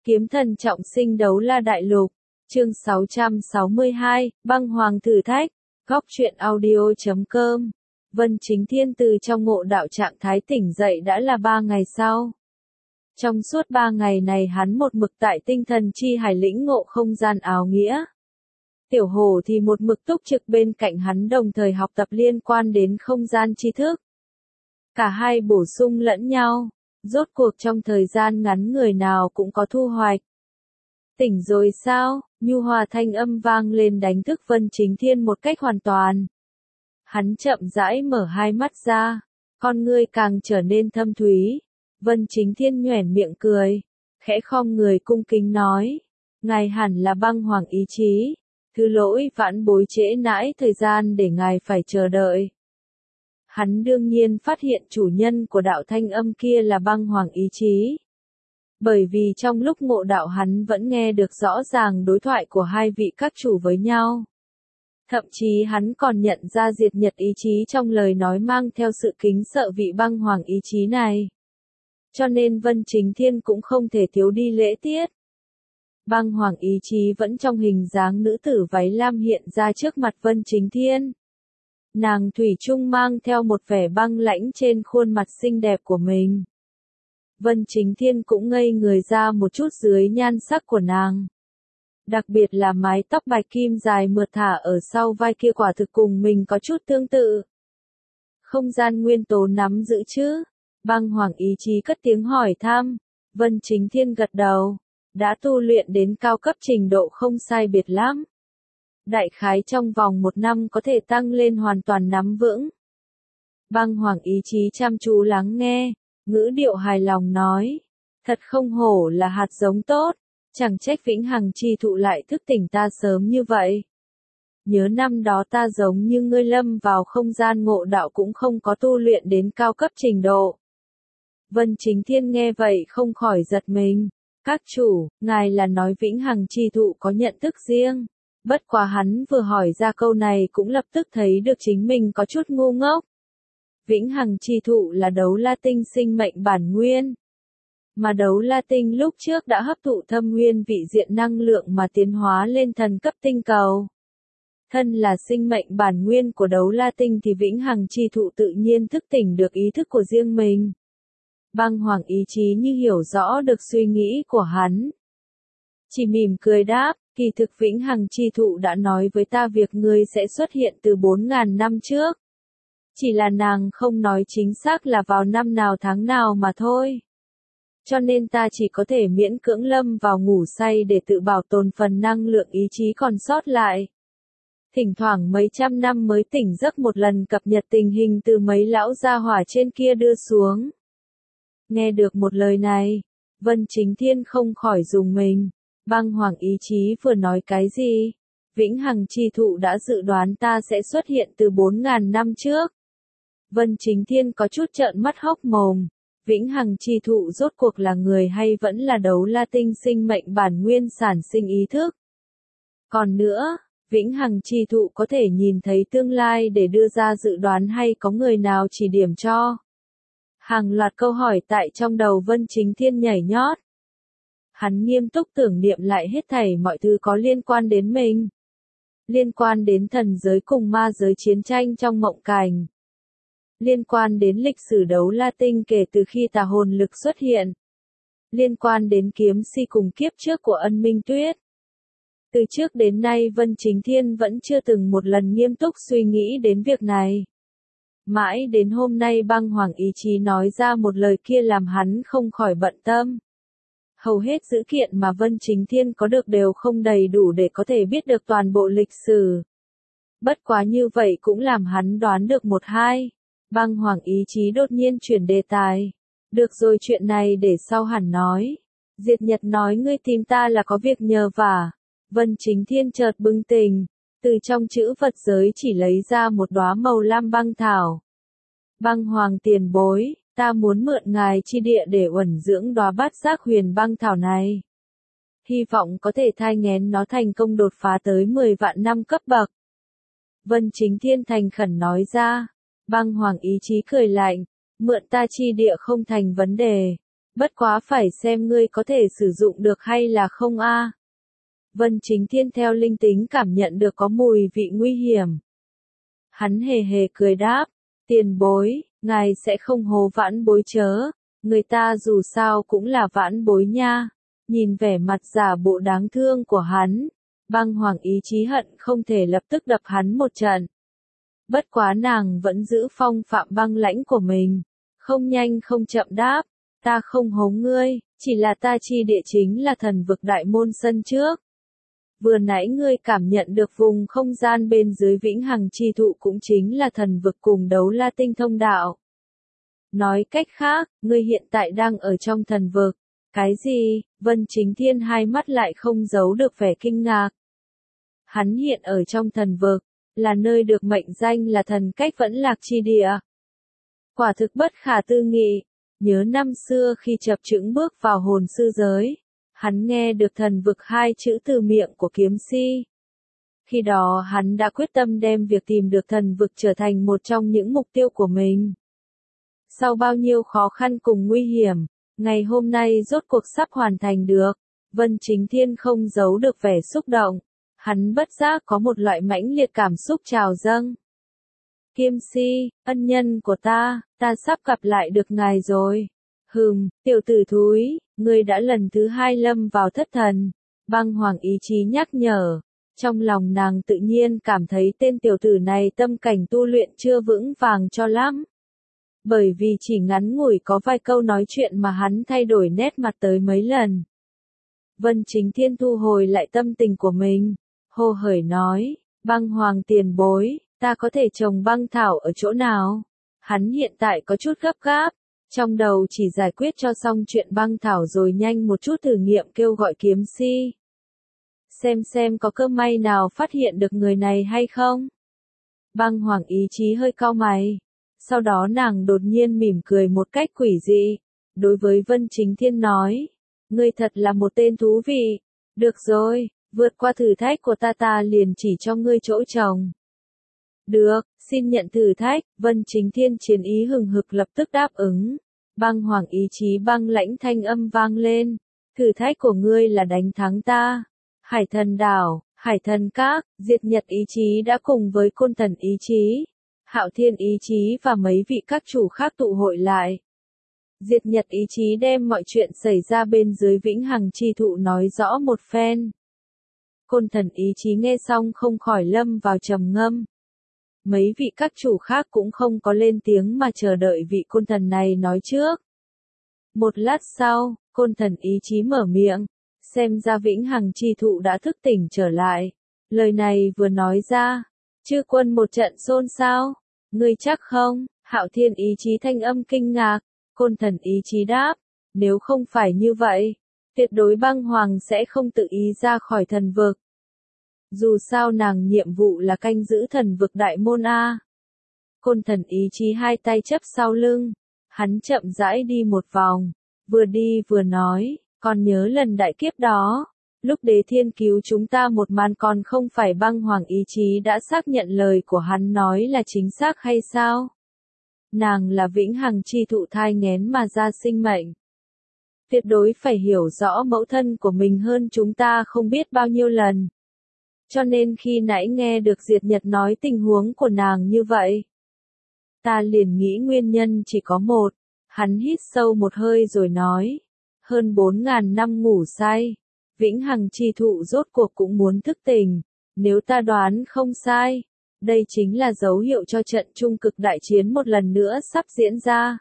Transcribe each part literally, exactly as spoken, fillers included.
Kiếm thần trọng sinh đấu la đại lục, chương sáu trăm sáu mươi hai, băng hoàng thử thách, góc truyện audio.com. Vân Chính Thiên từ trong ngộ đạo trạng thái tỉnh dậy đã là ba ngày sau. Trong suốt ba ngày này hắn một mực tại tinh thần chi hải lĩnh ngộ không gian áo nghĩa. Tiểu Hổ thì một mực túc trực bên cạnh hắn đồng thời học tập liên quan đến không gian tri thức. Cả hai bổ sung lẫn nhau, rốt cuộc trong thời gian ngắn người nào cũng có thu hoạch. Tỉnh rồi sao? Nhu hòa thanh âm vang lên đánh thức Vân Chính Thiên một cách hoàn toàn. Hắn chậm rãi mở hai mắt ra, con ngươi càng trở nên thâm thúy. Vân Chính Thiên nhoẻn miệng cười, khẽ khom người cung kính nói, ngài hẳn là băng hoàng ý chí, thứ lỗi vãn bối trễ nãi thời gian để ngài phải chờ đợi. Hắn đương nhiên phát hiện chủ nhân của đạo thanh âm kia là băng hoàng ý chí. Bởi vì trong lúc ngộ đạo hắn vẫn nghe được rõ ràng đối thoại của hai vị các chủ với nhau. Thậm chí hắn còn nhận ra diệt nhật ý chí trong lời nói mang theo sự kính sợ vị băng hoàng ý chí này. Cho nên Vân Chính Thiên cũng không thể thiếu đi lễ tiết. Băng hoàng ý chí vẫn trong hình dáng nữ tử váy lam hiện ra trước mặt Vân Chính Thiên. Nàng thủy chung mang theo một vẻ băng lãnh trên khuôn mặt xinh đẹp của mình. Vân Chính Thiên cũng ngây người ra một chút dưới nhan sắc của nàng. Đặc biệt là mái tóc bạch kim dài mượt thả ở sau vai kia quả thực cùng mình có chút tương tự. Không gian nguyên tố nắm giữ chứ? Băng hoàng ý chí cất tiếng hỏi thăm. Vân Chính Thiên gật đầu. Đã tu luyện đến cao cấp trình độ không sai biệt lắm. Đại khái trong vòng một năm có thể tăng lên hoàn toàn nắm vững. Băng hoàng ý chí chăm chú lắng nghe, ngữ điệu hài lòng nói. Thật không hổ là hạt giống tốt, chẳng trách vĩnh hằng chi thụ lại thức tỉnh ta sớm như vậy. Nhớ năm đó ta giống như ngươi lâm vào không gian ngộ đạo cũng không có tu luyện đến cao cấp trình độ. Vân Chính Thiên nghe vậy không khỏi giật mình. Các chủ, ngài là nói vĩnh hằng chi thụ có nhận thức riêng. Bất quá hắn vừa hỏi ra câu này cũng lập tức thấy được chính mình có chút ngu ngốc. Vĩnh hằng chi thụ là đấu la tinh sinh mệnh bản nguyên. Mà đấu la tinh lúc trước đã hấp thụ thâm nguyên vị diện năng lượng mà tiến hóa lên thần cấp tinh cầu. Thân là sinh mệnh bản nguyên của đấu la tinh thì vĩnh hằng chi thụ tự nhiên thức tỉnh được ý thức của riêng mình. Băng hoàng ý chí như hiểu rõ được suy nghĩ của hắn. Chỉ mỉm cười đáp, kỳ thực vĩnh hằng chi thụ đã nói với ta việc ngươi sẽ xuất hiện từ bốn ngàn năm trước. Chỉ là nàng không nói chính xác là vào năm nào tháng nào mà thôi. Cho nên ta chỉ có thể miễn cưỡng lâm vào ngủ say để tự bảo tồn phần năng lượng ý chí còn sót lại. Thỉnh thoảng mấy trăm năm mới tỉnh giấc một lần cập nhật tình hình từ mấy lão gia hỏa trên kia đưa xuống. Nghe được một lời này, Vân Chính Thiên không khỏi rùng mình. Băng hoàng ý chí vừa nói cái gì? Vĩnh hằng chi thụ đã dự đoán ta sẽ xuất hiện từ bốn ngàn năm trước. Vân Chính Thiên có chút trợn mắt hốc mồm. Vĩnh hằng chi thụ rốt cuộc là người hay vẫn là đấu la tinh sinh mệnh bản nguyên sản sinh ý thức? Còn nữa, vĩnh hằng chi thụ có thể nhìn thấy tương lai để đưa ra dự đoán hay có người nào chỉ điểm cho? Hàng loạt câu hỏi tại trong đầu Vân Chính Thiên nhảy nhót. Hắn nghiêm túc tưởng niệm lại hết thảy mọi thứ có liên quan đến mình. Liên quan đến thần giới cùng ma giới chiến tranh trong mộng cảnh. Liên quan đến lịch sử đấu la tinh kể từ khi tà hồn lực xuất hiện. Liên quan đến kiếm si cùng kiếp trước của Ân Minh Tuyết. Từ trước đến nay Vân Chính Thiên vẫn chưa từng một lần nghiêm túc suy nghĩ đến việc này. Mãi đến hôm nay băng hoàng ý chí nói ra một lời kia làm hắn không khỏi bận tâm. Hầu hết dữ kiện mà Vân Chính Thiên có được đều không đầy đủ để có thể biết được toàn bộ lịch sử. Bất quá như vậy cũng làm hắn đoán được một hai. Băng hoàng ý chí đột nhiên chuyển đề tài. Được rồi, chuyện này để sau hẳn nói. Diệt Nhật nói ngươi tìm ta là có việc nhờ vả. Vân Chính Thiên chợt bừng tỉnh. Từ trong chữ vật giới chỉ lấy ra một đóa màu lam băng thảo. Băng hoàng tiền bối, ta muốn mượn ngài chi địa để uẩn dưỡng đóa bát giác huyền băng thảo này. Hy vọng có thể thai nghén nó thành công đột phá tới mười vạn năm cấp bậc. Vân Chính Thiên thành khẩn nói ra. Băng hoàng ý chí cười lạnh, mượn ta chi địa không thành vấn đề. Bất quá phải xem ngươi có thể sử dụng được hay là không a. Vân Chính Thiên theo linh tính cảm nhận được có mùi vị nguy hiểm. Hắn hề hề cười đáp, tiền bối, ngài sẽ không hố vãn bối chớ, người ta dù sao cũng là vãn bối nha. Nhìn vẻ mặt giả bộ đáng thương của hắn, Băng Hoàng ý chí hận không thể lập tức đập hắn một trận. Bất quá nàng vẫn giữ phong phạm băng lãnh của mình, không nhanh không chậm đáp, ta không hố ngươi, chỉ là ta chi địa chính là thần vực đại môn sân trước. Vừa nãy ngươi cảm nhận được vùng không gian bên dưới vĩnh hằng chi thụ cũng chính là thần vực cùng đấu la tinh thông đạo. Nói cách khác, ngươi hiện tại đang ở trong thần vực. Cái gì? Vân Chính Thiên hai mắt lại không giấu được vẻ kinh ngạc. Hắn hiện ở trong thần vực, là nơi được mệnh danh là thần cách vẫn lạc chi địa. Quả thực bất khả tư nghị, nhớ năm xưa khi chập chững bước vào hồn sư giới, hắn nghe được thần vực hai chữ từ miệng của kiếm si. Khi đó hắn đã quyết tâm đem việc tìm được thần vực trở thành một trong những mục tiêu của mình. Sau bao nhiêu khó khăn cùng nguy hiểm, ngày hôm nay rốt cuộc sắp hoàn thành được, Vân Chính Thiên không giấu được vẻ xúc động. Hắn bất giác có một loại mãnh liệt cảm xúc trào dâng. Kiếm si, ân nhân của ta, ta sắp gặp lại được ngài rồi. Hừm, tiểu tử thúi, ngươi đã lần thứ hai lâm vào thất thần. Băng Hoàng ý chí nhắc nhở. Trong lòng nàng tự nhiên cảm thấy tên tiểu tử này tâm cảnh tu luyện chưa vững vàng cho lắm. Bởi vì chỉ ngắn ngủi có vài câu nói chuyện mà hắn thay đổi nét mặt tới mấy lần. Vân Chính Thiên thu hồi lại tâm tình của mình, hô hởi nói, Băng Hoàng tiền bối, ta có thể trồng băng thảo ở chỗ nào? Hắn hiện tại có chút gấp gáp, trong đầu chỉ giải quyết cho xong chuyện băng thảo rồi nhanh một chút thử nghiệm kêu gọi kiếm si. Xem xem có cơ may nào phát hiện được người này hay không? Băng Hoàng ý chí hơi cau mày. Sau đó nàng đột nhiên mỉm cười một cách quỷ dị. Đối với Vân Chính Thiên nói, ngươi thật là một tên thú vị. Được rồi, vượt qua thử thách của ta ta liền chỉ cho ngươi chỗ trồng. Được, xin nhận thử thách. Vân Chính Thiên chiến ý hừng hực lập tức đáp ứng. Băng Hoàng ý chí băng lãnh thanh âm vang lên. Thử thách của ngươi là đánh thắng ta. Hải Thần Đảo, Hải Thần Các, Diệt Nhật ý chí đã cùng với Côn Thần ý chí, Hạo Thiên ý chí và mấy vị các chủ khác tụ hội lại. Diệt Nhật ý chí đem mọi chuyện xảy ra bên dưới vĩnh hằng chi thụ nói rõ một phen. Côn Thần ý chí nghe xong không khỏi lâm vào trầm ngâm. Mấy vị các chủ khác cũng không có lên tiếng mà chờ đợi vị Côn Thần này nói trước. Một lát sau, Côn Thần ý chí mở miệng. Xem ra vĩnh hằng chi thụ đã thức tỉnh trở lại. Lời này vừa nói ra, chư quân một trận xôn xao. Ngươi chắc không? Hạo Thiên ý chí thanh âm kinh ngạc. Côn Thần ý chí đáp, nếu không phải như vậy, tuyệt đối Băng Hoàng sẽ không tự ý ra khỏi thần vực. Dù sao nàng nhiệm vụ là canh giữ thần vực đại môn A. Côn Thần ý chí hai tay chấp sau lưng, hắn chậm rãi đi một vòng, vừa đi vừa nói. Còn nhớ lần đại kiếp đó, lúc Đế Thiên cứu chúng ta một màn còn không phải Băng Hoàng ý chí đã xác nhận lời của hắn nói là chính xác hay sao? Nàng là vĩnh hằng chi thụ thai nghén mà ra sinh mệnh. Tuyệt đối phải hiểu rõ mẫu thân của mình hơn chúng ta không biết bao nhiêu lần. Cho nên khi nãy nghe được Diệt Nhật nói tình huống của nàng như vậy, ta liền nghĩ nguyên nhân chỉ có một. Hắn hít sâu một hơi rồi nói. Hơn bốn ngàn năm ngủ say, vĩnh hằng chi thụ rốt cuộc cũng muốn thức tỉnh. Nếu ta đoán không sai, đây chính là dấu hiệu cho trận trung cực đại chiến một lần nữa sắp diễn ra.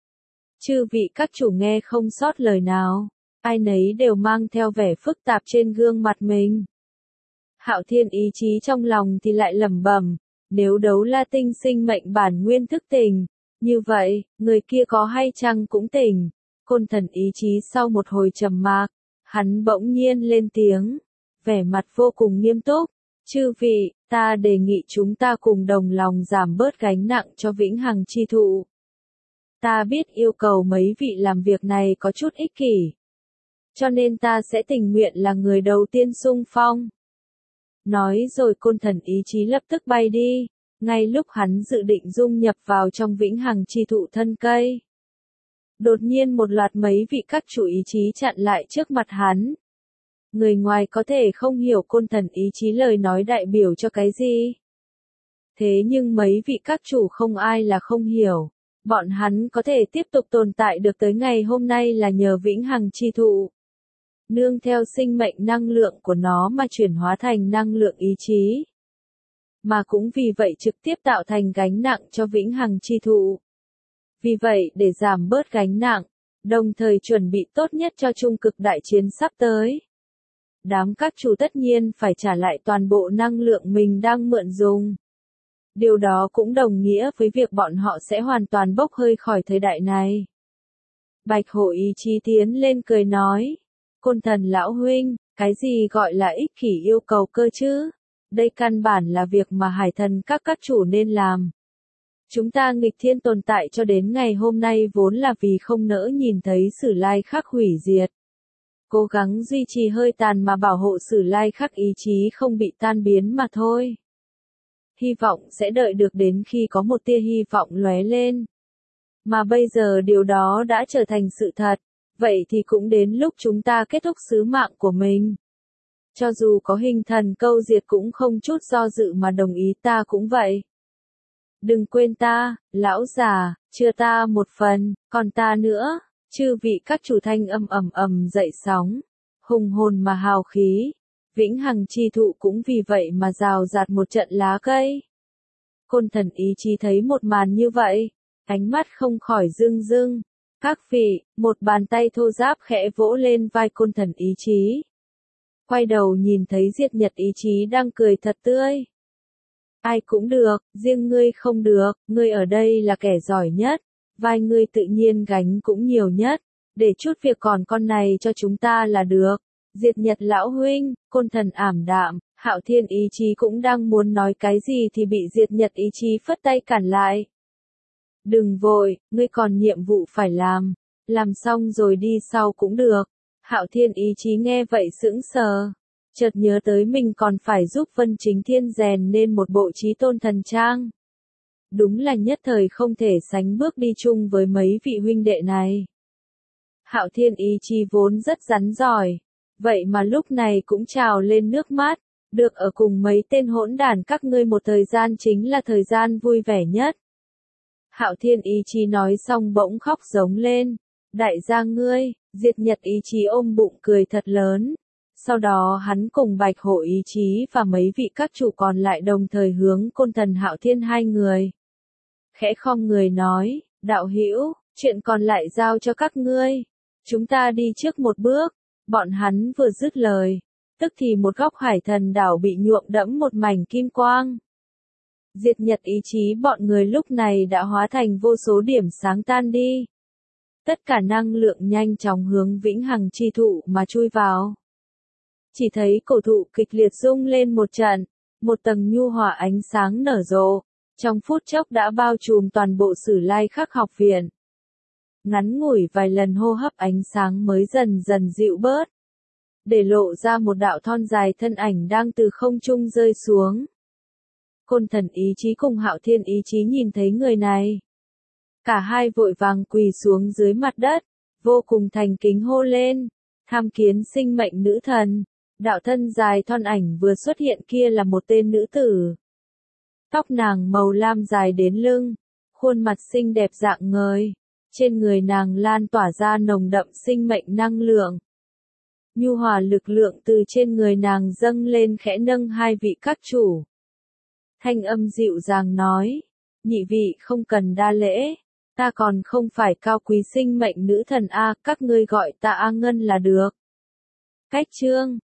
Chư vị các chủ nghe không sót lời nào, ai nấy đều mang theo vẻ phức tạp trên gương mặt mình. Hạo Thiên ý chí trong lòng thì lại lẩm bẩm, nếu đấu la tinh sinh mệnh bản nguyên thức tỉnh, như vậy, người kia có hay chăng cũng tỉnh. Côn Thần ý chí sau một hồi trầm mặc, hắn bỗng nhiên lên tiếng, vẻ mặt vô cùng nghiêm túc, chư vị, ta đề nghị chúng ta cùng đồng lòng giảm bớt gánh nặng cho vĩnh hằng chi thụ. Ta biết yêu cầu mấy vị làm việc này có chút ích kỷ, cho nên ta sẽ tình nguyện là người đầu tiên xung phong. Nói rồi Côn Thần ý chí lập tức bay đi, ngay lúc hắn dự định dung nhập vào trong vĩnh hằng chi thụ thân cây. Đột nhiên một loạt mấy vị các chủ ý chí chặn lại trước mặt hắn. Người ngoài có thể không hiểu côn thần ý chí lời nói đại biểu cho cái gì. Thế nhưng mấy vị các chủ không ai là không hiểu. Bọn hắn có thể tiếp tục tồn tại được tới ngày hôm nay là nhờ vĩnh hằng chi thụ. Nương theo sinh mệnh năng lượng của nó mà chuyển hóa thành năng lượng ý chí. Mà cũng vì vậy trực tiếp tạo thành gánh nặng cho vĩnh hằng chi thụ. Vì vậy để giảm bớt gánh nặng, đồng thời chuẩn bị tốt nhất cho trung cực đại chiến sắp tới. Đám các chủ tất nhiên phải trả lại toàn bộ năng lượng mình đang mượn dùng. Điều đó cũng đồng nghĩa với việc bọn họ sẽ hoàn toàn bốc hơi khỏi thời đại này. Bạch hổ ý chí tiến lên cười nói. Côn thần lão huynh, cái gì gọi là ích kỷ yêu cầu cơ chứ? Đây căn bản là việc mà hải thần các các chủ nên làm. Chúng ta nghịch thiên tồn tại cho đến ngày hôm nay vốn là vì không nỡ nhìn thấy Sử Lai Khắc hủy diệt. Cố gắng duy trì hơi tàn mà bảo hộ Sử Lai Khắc ý chí không bị tan biến mà thôi. Hy vọng sẽ đợi được đến khi có một tia hy vọng lóe lên. Mà bây giờ điều đó đã trở thành sự thật, vậy thì cũng đến lúc chúng ta kết thúc sứ mạng của mình. Cho dù có hình thần câu diệt cũng không chút do dự mà đồng ý, ta cũng vậy. Đừng quên ta, lão già, chưa ta một phần, còn ta nữa. Chư vị các chủ thanh âm ầm ầm dậy sóng, hùng hồn mà hào khí. Vĩnh hằng chi thụ cũng vì vậy mà rào rạt một trận lá cây. Côn thần ý chí thấy một màn như vậy, ánh mắt không khỏi rưng rưng. Các vị, một bàn tay thô ráp khẽ vỗ lên vai côn thần ý chí. Quay đầu nhìn thấy Diệt Nhật ý chí đang cười thật tươi. Ai cũng được, riêng ngươi không được, ngươi ở đây là kẻ giỏi nhất, vai ngươi tự nhiên gánh cũng nhiều nhất, để chút việc còn con này cho chúng ta là được. Diệt Nhật lão huynh, côn thần ảm đạm, Hạo Thiên ý chí cũng đang muốn nói cái gì thì bị Diệt Nhật ý chí phất tay cản lại. Đừng vội, ngươi còn nhiệm vụ phải làm, làm xong rồi đi sau cũng được. Hạo Thiên ý chí nghe vậy sững sờ, chợt nhớ tới mình còn phải giúp Vân Chính Thiên rèn nên một bộ chí tôn thần trang. Đúng là nhất thời không thể sánh bước đi chung với mấy vị huynh đệ này. Hạo Thiên ý chí vốn rất rắn giỏi, vậy mà lúc này cũng trào lên nước mắt, được ở cùng mấy tên hỗn đản các ngươi một thời gian chính là thời gian vui vẻ nhất. Hạo Thiên ý chí nói xong bỗng khóc giống lên, đại gia ngươi. Diệt Nhật ý chí ôm bụng cười thật lớn. Sau đó hắn cùng Bạch Hổ ý chí và mấy vị các chủ còn lại đồng thời hướng côn thần Hạo Thiên hai người. Khẽ khom người nói, đạo hữu, chuyện còn lại giao cho các ngươi. Chúng ta đi trước một bước. Bọn hắn vừa dứt lời, tức thì một góc hải thần đảo bị nhuộm đẫm một mảnh kim quang. Diệt Nhật ý chí bọn người lúc này đã hóa thành vô số điểm sáng tan đi. Tất cả năng lượng nhanh chóng hướng vĩnh hằng chi thụ mà chui vào. Chỉ thấy cổ thụ kịch liệt rung lên một trận, một tầng nhu hòa ánh sáng nở rộ, trong phút chốc đã bao trùm toàn bộ Sử Lai Khắc học viện. Ngắn ngủi vài lần hô hấp ánh sáng mới dần dần dịu bớt, để lộ ra một đạo thon dài thân ảnh đang từ không trung rơi xuống. Côn thần ý chí cùng Hạo Thiên ý chí nhìn thấy người này. Cả hai vội vàng quỳ xuống dưới mặt đất, vô cùng thành kính hô lên, tham kiến sinh mệnh nữ thần. Đạo thân dài thon ảnh vừa xuất hiện kia là một tên nữ tử. Tóc nàng màu lam dài đến lưng, khuôn mặt xinh đẹp rạng ngời, trên người nàng lan tỏa ra nồng đậm sinh mệnh năng lượng. Nhu hòa lực lượng từ trên người nàng dâng lên khẽ nâng hai vị các chủ. Thanh âm dịu dàng nói, nhị vị không cần đa lễ. Ta còn không phải cao quý sinh mệnh nữ thần A, các ngươi gọi ta A Ngân là được. Cách chương